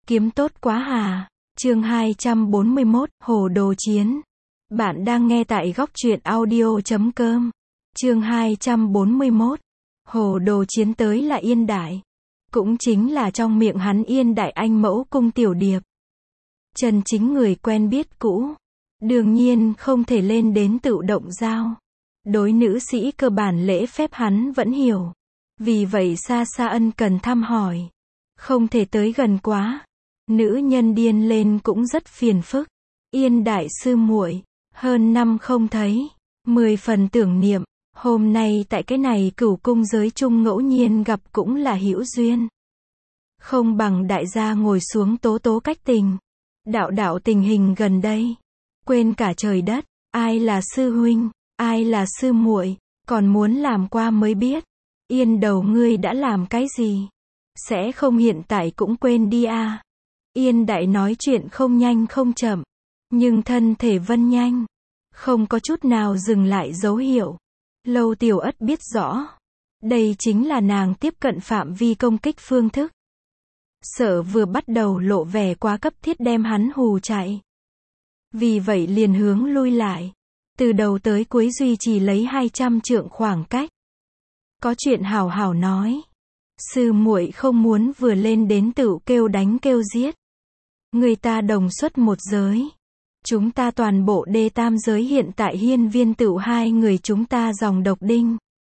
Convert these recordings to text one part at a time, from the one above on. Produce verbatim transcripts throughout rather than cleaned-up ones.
Kiếm tốt quá hà. Chương hai trăm bốn mươi mốt, Hồ Đồ Chiến. Bạn đang nghe tại góc truyện audio chấm com. Chương hai trăm bốn mươi mốt. Hồ Đồ Chiến tới là Yên Đại. Cũng chính là trong miệng hắn Yên Đại anh mẫu cung tiểu điệp. Chân chính người quen biết cũ. Đương nhiên không thể lên đến tự động giao. Đối nữ sĩ cơ bản lễ phép hắn vẫn hiểu. Vì vậy xa xa ân cần thăm hỏi. Không thể tới gần quá. Nữ nhân điên lên cũng rất phiền phức. Yên Đại sư muội, hơn năm không thấy, mười phần tưởng niệm, hôm nay tại cái này cửu cung giới chung ngẫu nhiên gặp cũng là hữu duyên. Không bằng đại gia ngồi xuống tố tố cách tình. Đạo đạo tình hình gần đây. Quên cả trời đất, ai là sư huynh, ai là sư muội, còn muốn làm qua mới biết. Yên đầu ngươi đã làm cái gì? Sẽ không hiện tại cũng quên đi à? Yên Đại nói chuyện không nhanh không chậm, nhưng thân thể vân nhanh, không có chút nào dừng lại dấu hiệu. Lâu Tiểu Ất biết rõ, đây chính là nàng tiếp cận phạm vi công kích phương thức. Sợ vừa bắt đầu lộ vẻ quá cấp thiết đem hắn hù chạy. Vì vậy liền hướng lui lại, từ đầu tới cuối duy trì lấy hai trăm trượng khoảng cách. Có chuyện hảo hảo nói. Sư muội không muốn vừa lên đến tự kêu đánh kêu giết. Người ta đồng xuất một giới. Chúng ta toàn bộ đê tam giới hiện tại hiên viên tựu hai người chúng ta dòng độc đinh.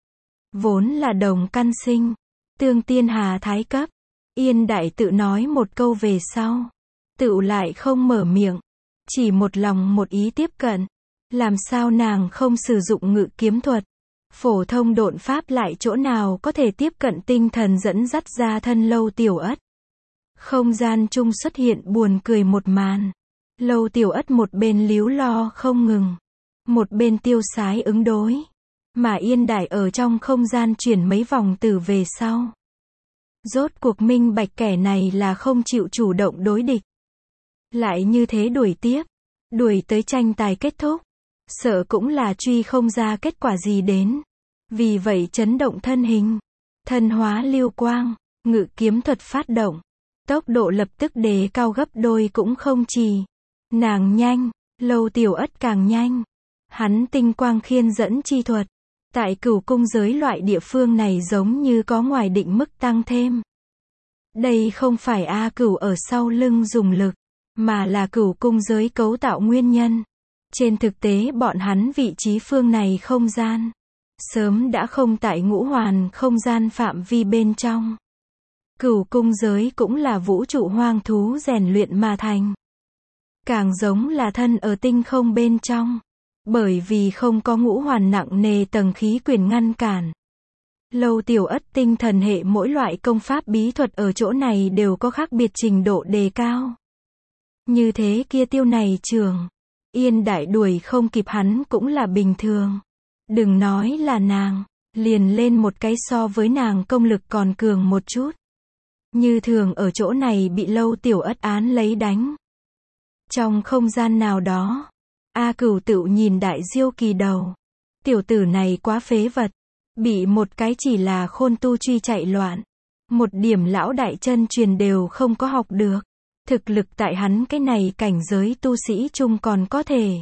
Vốn là đồng căn sinh. Tương tiên hà thái cấp. Yên Đại tự nói một câu về sau. Tựu lại không mở miệng. Chỉ một lòng một ý tiếp cận. Làm sao nàng không sử dụng ngự kiếm thuật. Phổ thông độn pháp lại chỗ nào có thể tiếp cận tinh thần dẫn dắt ra thân Lâu Tiểu Ất. Không gian chung xuất hiện buồn cười một màn. Lâu Tiểu Ất một bên líu lo không ngừng. Một bên tiêu sái ứng đối. Mà Yên Đại ở trong không gian chuyển mấy vòng từ về sau. Rốt cuộc minh bạch kẻ này là không chịu chủ động đối địch. Lại như thế đuổi tiếp. Đuổi tới tranh tài kết thúc. Sợ cũng là truy không ra kết quả gì đến. Vì vậy chấn động thân hình. Thân hóa lưu quang. Ngự kiếm thuật phát động. Tốc độ lập tức đề cao gấp đôi cũng không trì. Nàng nhanh, Lâu Tiểu Ất càng nhanh. Hắn tinh quang khiên dẫn chi thuật. Tại cửu cung giới loại địa phương này giống như có ngoài định mức tăng thêm. Đây không phải A Cửu ở sau lưng dùng lực, mà là cửu cung giới cấu tạo nguyên nhân. Trên thực tế bọn hắn vị trí phương này không gian. Sớm đã không tại ngũ hoàn không gian phạm vi bên trong. Cửu cung giới cũng là vũ trụ hoang thú rèn luyện mà thành. Càng giống là thân ở tinh không bên trong. Bởi vì không có ngũ hoàn nặng nề tầng khí quyển ngăn cản. Lâu Tiểu Ất tinh thần hệ mỗi loại công pháp bí thuật ở chỗ này đều có khác biệt trình độ đề cao. Như thế kia tiêu này trường. Yên Đại đuổi không kịp hắn cũng là bình thường. Đừng nói là nàng. Liền lên một cái so với nàng công lực còn cường một chút. Như thường ở chỗ này bị Lâu Tiểu Ất án lấy đánh. Trong không gian nào đó. A Cửu tự nhìn Đại Diêu Kỳ đầu. Tiểu tử này quá phế vật. Bị một cái chỉ là khôn tu truy chạy loạn. Một điểm lão đại chân truyền đều không có học được. Thực lực tại hắn cái này cảnh giới tu sĩ chung còn có thể.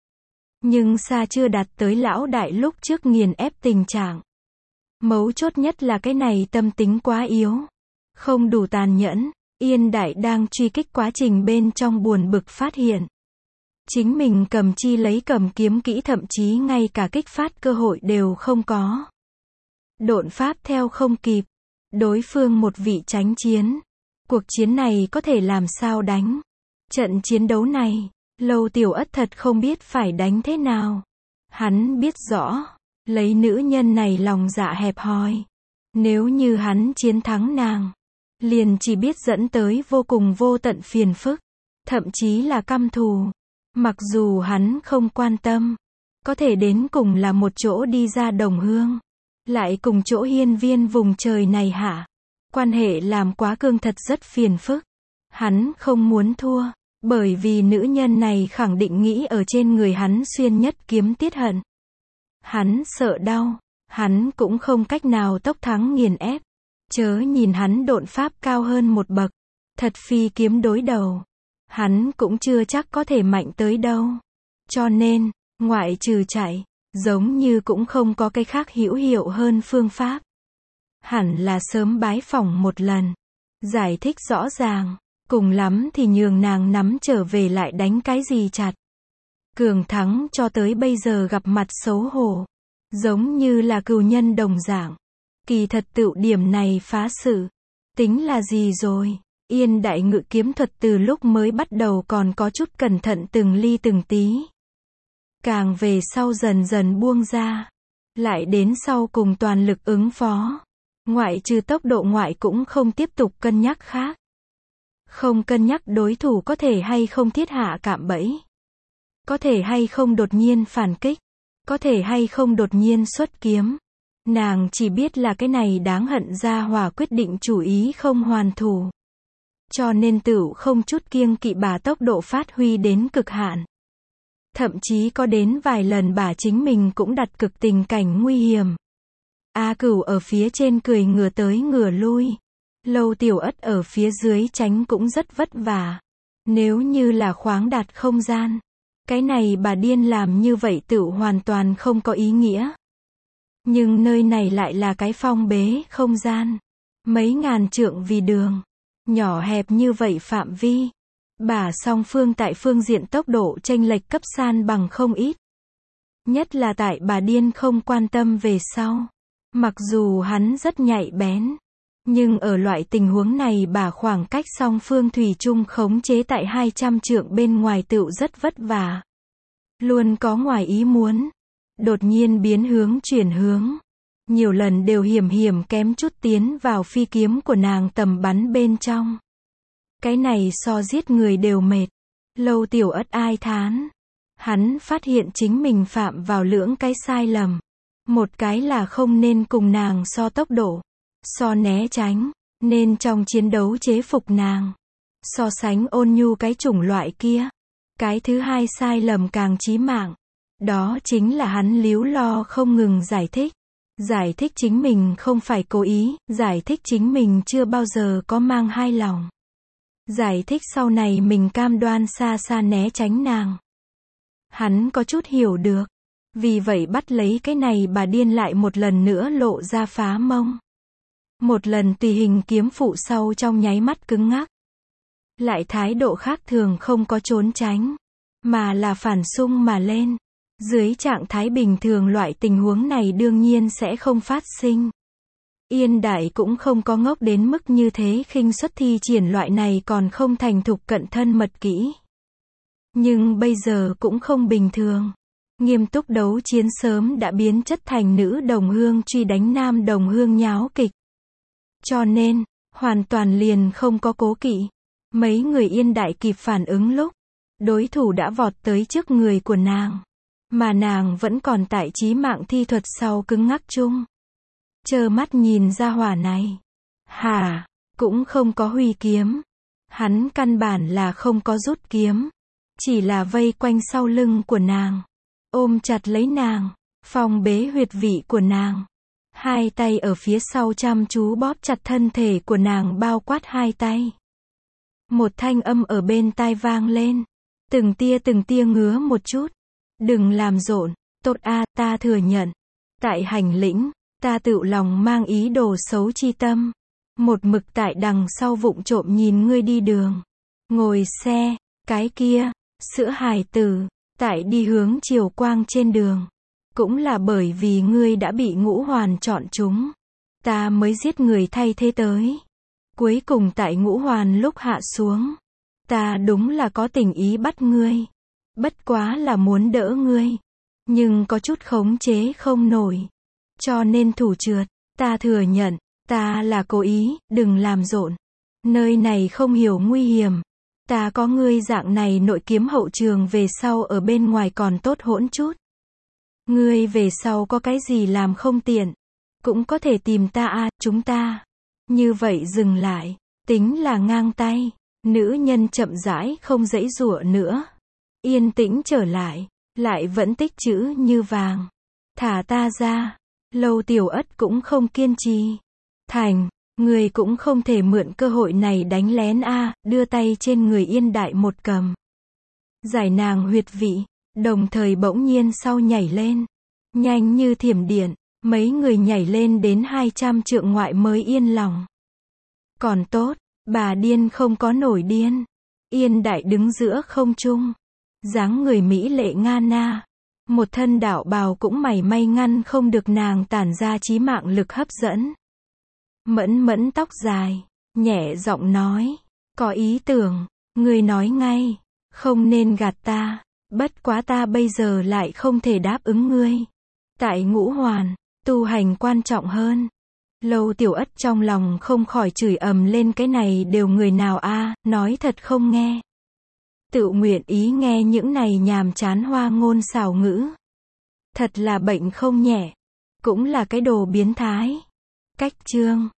Nhưng xa chưa đạt tới lão đại lúc trước nghiền ép tình trạng. Mấu chốt nhất là cái này tâm tính quá yếu. Không đủ tàn nhẫn. Yên Đại đang truy kích quá trình bên trong buồn bực phát hiện. Chính mình cầm chi lấy cầm kiếm kỹ thậm chí ngay cả kích phát cơ hội đều không có. Độn pháp theo không kịp. Đối phương một vị tránh chiến. Cuộc chiến này có thể làm sao đánh. Trận chiến đấu này, Lâu Tiểu Ất thật không biết phải đánh thế nào. Hắn biết rõ, lấy nữ nhân này lòng dạ hẹp hòi. Nếu như hắn chiến thắng nàng, liền chỉ biết dẫn tới vô cùng vô tận phiền phức. Thậm chí là căm thù. Mặc dù hắn không quan tâm. Có thể đến cùng là một chỗ đi ra đồng hương. Lại cùng chỗ hiên viên vùng trời này hả? Quan hệ làm quá cương thật rất phiền phức. Hắn không muốn thua. Bởi vì nữ nhân này khẳng định nghĩ ở trên người hắn xuyên nhất kiếm tiết hận. Hắn sợ đau. Hắn cũng không cách nào tốc thắng nghiền ép. Chớ nhìn hắn độn pháp cao hơn một bậc. Thật phi kiếm đối đầu. Hắn cũng chưa chắc có thể mạnh tới đâu. Cho nên, ngoại trừ chạy, giống như cũng không có cái khác hữu hiệu hơn phương pháp. Hẳn là sớm bái phỏng một lần. Giải thích rõ ràng. Cùng lắm thì nhường nàng nắm trở về lại đánh cái gì chặt. Cường Thắng cho tới bây giờ gặp mặt xấu hổ. Giống như là cừu nhân đồng dạng. Kỳ thật tựu điểm này phá sự. Tính là gì rồi? Yên đại ngự kiếm thuật từ lúc mới bắt đầu còn có chút cẩn thận từng ly từng tí. Càng về sau dần dần buông ra. Lại đến sau cùng toàn lực ứng phó. Ngoại trừ tốc độ ngoại cũng không tiếp tục cân nhắc khác. Không cân nhắc đối thủ có thể hay không thiết hạ cạm bẫy. Có thể hay không đột nhiên phản kích. Có thể hay không đột nhiên xuất kiếm. Nàng chỉ biết là cái này đáng hận gia hỏa quyết định chủ ý không hoàn thủ. Cho nên tựu không chút kiêng kỵ bà tốc độ phát huy đến cực hạn. Thậm chí có đến vài lần bà chính mình cũng đặt cực tình cảnh nguy hiểm. A Cửu ở phía trên cười ngửa tới ngửa lui. Lâu Tiểu Ất ở phía dưới tránh cũng rất vất vả. Nếu như là khoáng đạt không gian. Cái này bà điên làm như vậy tựu hoàn toàn không có ý nghĩa. Nhưng nơi này lại là cái phong bế không gian. Mấy ngàn trượng vì đường. Nhỏ hẹp như vậy phạm vi. Bà song phương tại phương diện tốc độ chênh lệch cấp san bằng không ít. Nhất là tại bà điên không quan tâm về sau. Mặc dù hắn rất nhạy bén. Nhưng ở loại tình huống này bà khoảng cách song phương thủy chung khống chế tại hai trăm trượng bên ngoài tựu rất vất vả. Luôn có ngoài ý muốn. Đột nhiên biến hướng chuyển hướng. Nhiều lần đều hiểm hiểm kém chút tiến vào phi kiếm của nàng tầm bắn bên trong. Cái này so giết người đều mệt. Lâu Tiểu Ất ai thán. Hắn phát hiện chính mình phạm vào lưỡng cái sai lầm. Một cái là không nên cùng nàng so tốc độ. So né tránh. Nên trong chiến đấu chế phục nàng. So sánh ôn nhu cái chủng loại kia. Cái thứ hai sai lầm càng chí mạng. Đó chính là hắn líu lo không ngừng giải thích. Giải thích chính mình không phải cố ý. Giải thích chính mình chưa bao giờ có mang hai lòng. Giải thích sau này mình cam đoan xa xa né tránh nàng. Hắn có chút hiểu được. Vì vậy bắt lấy cái này bà điên lại một lần nữa lộ ra phá mông. Một lần tùy hình kiếm phụ sau trong nháy mắt cứng ngắc. Lại thái độ khác thường không có trốn tránh. Mà là phản xung mà lên. Dưới trạng thái bình thường loại tình huống này đương nhiên sẽ không phát sinh. Yên Đại cũng không có ngốc đến mức như thế khinh suất thi triển loại này còn không thành thục cận thân mật kỹ. Nhưng bây giờ cũng không bình thường. Nghiêm túc đấu chiến sớm đã biến chất thành nữ đồng hương truy đánh nam đồng hương nháo kịch. Cho nên, hoàn toàn liền không có cố kỵ. Mấy người Yên Đại kịp phản ứng lúc, đối thủ đã vọt tới trước người của nàng. Mà nàng vẫn còn tại chí mạng thi thuật sau cứng ngắc chung. Trơ mắt nhìn ra hỏa này. Hả, cũng không có huy kiếm. Hắn căn bản là không có rút kiếm. Chỉ là vây quanh sau lưng của nàng. Ôm chặt lấy nàng. Phong bế huyệt vị của nàng. Hai tay ở phía sau chăm chú bóp chặt thân thể của nàng bao quát hai tay. Một thanh âm ở bên tai vang lên. Từng tia từng tia ngứa một chút. Đừng làm rộn. Tốt a, ta thừa nhận. Tại hành lĩnh. Ta tự lòng mang ý đồ xấu chi tâm. Một mực tại đằng sau vụng trộm nhìn ngươi đi đường. Ngồi xe, cái kia, sữa hài tử, tại đi hướng chiều quang trên đường. Cũng là bởi vì ngươi đã bị ngũ hoàn chọn chúng. Ta mới giết người thay thế tới. Cuối cùng tại ngũ hoàn lúc hạ xuống. Ta đúng là có tình ý bắt ngươi. Bất quá là muốn đỡ ngươi. Nhưng có chút khống chế không nổi. Cho nên thủ trượt, ta thừa nhận, ta là cố ý, đừng làm rộn. Nơi này không hiểu nguy hiểm. Ta có ngươi dạng này nội kiếm hậu trường về sau ở bên ngoài còn tốt hỗn chút. Ngươi về sau có cái gì làm không tiện. Cũng có thể tìm ta a, chúng ta. Như vậy dừng lại, tính là ngang tay. Nữ nhân chậm rãi không giãy giụa nữa. Yên tĩnh trở lại, lại vẫn tích chữ như vàng. Thả ta ra. Lâu Tiểu Ất cũng không kiên trì. Thành, Người cũng không thể mượn cơ hội này đánh lén a, đưa tay trên người Yên Đại một cầm. Giải nàng huyệt vị, đồng thời bỗng nhiên sau nhảy lên. Nhanh như thiểm điện, mấy người nhảy lên đến hai trăm trượng ngoại mới yên lòng. Còn tốt, bà điên không có nổi điên. Yên Đại đứng giữa không trung. Dáng người mỹ lệ nga na. Một thân đạo bào cũng mảy may ngăn không được nàng tản ra chí mạng lực hấp dẫn. Mẫn mẫn tóc dài, nhẹ giọng nói. Có ý tưởng, người nói ngay. Không nên gạt ta. Bất quá ta bây giờ lại không thể đáp ứng ngươi. Tại Ngũ Hoàn, tu hành quan trọng hơn. Lâu Tiểu Ất trong lòng không khỏi chửi ầm lên, cái này đều người nào a, nói thật không nghe. Tự nguyện ý nghe những này nhàm chán hoa ngôn xảo ngữ. Thật là bệnh không nhẹ. Cũng là cái đồ biến thái. Cách chương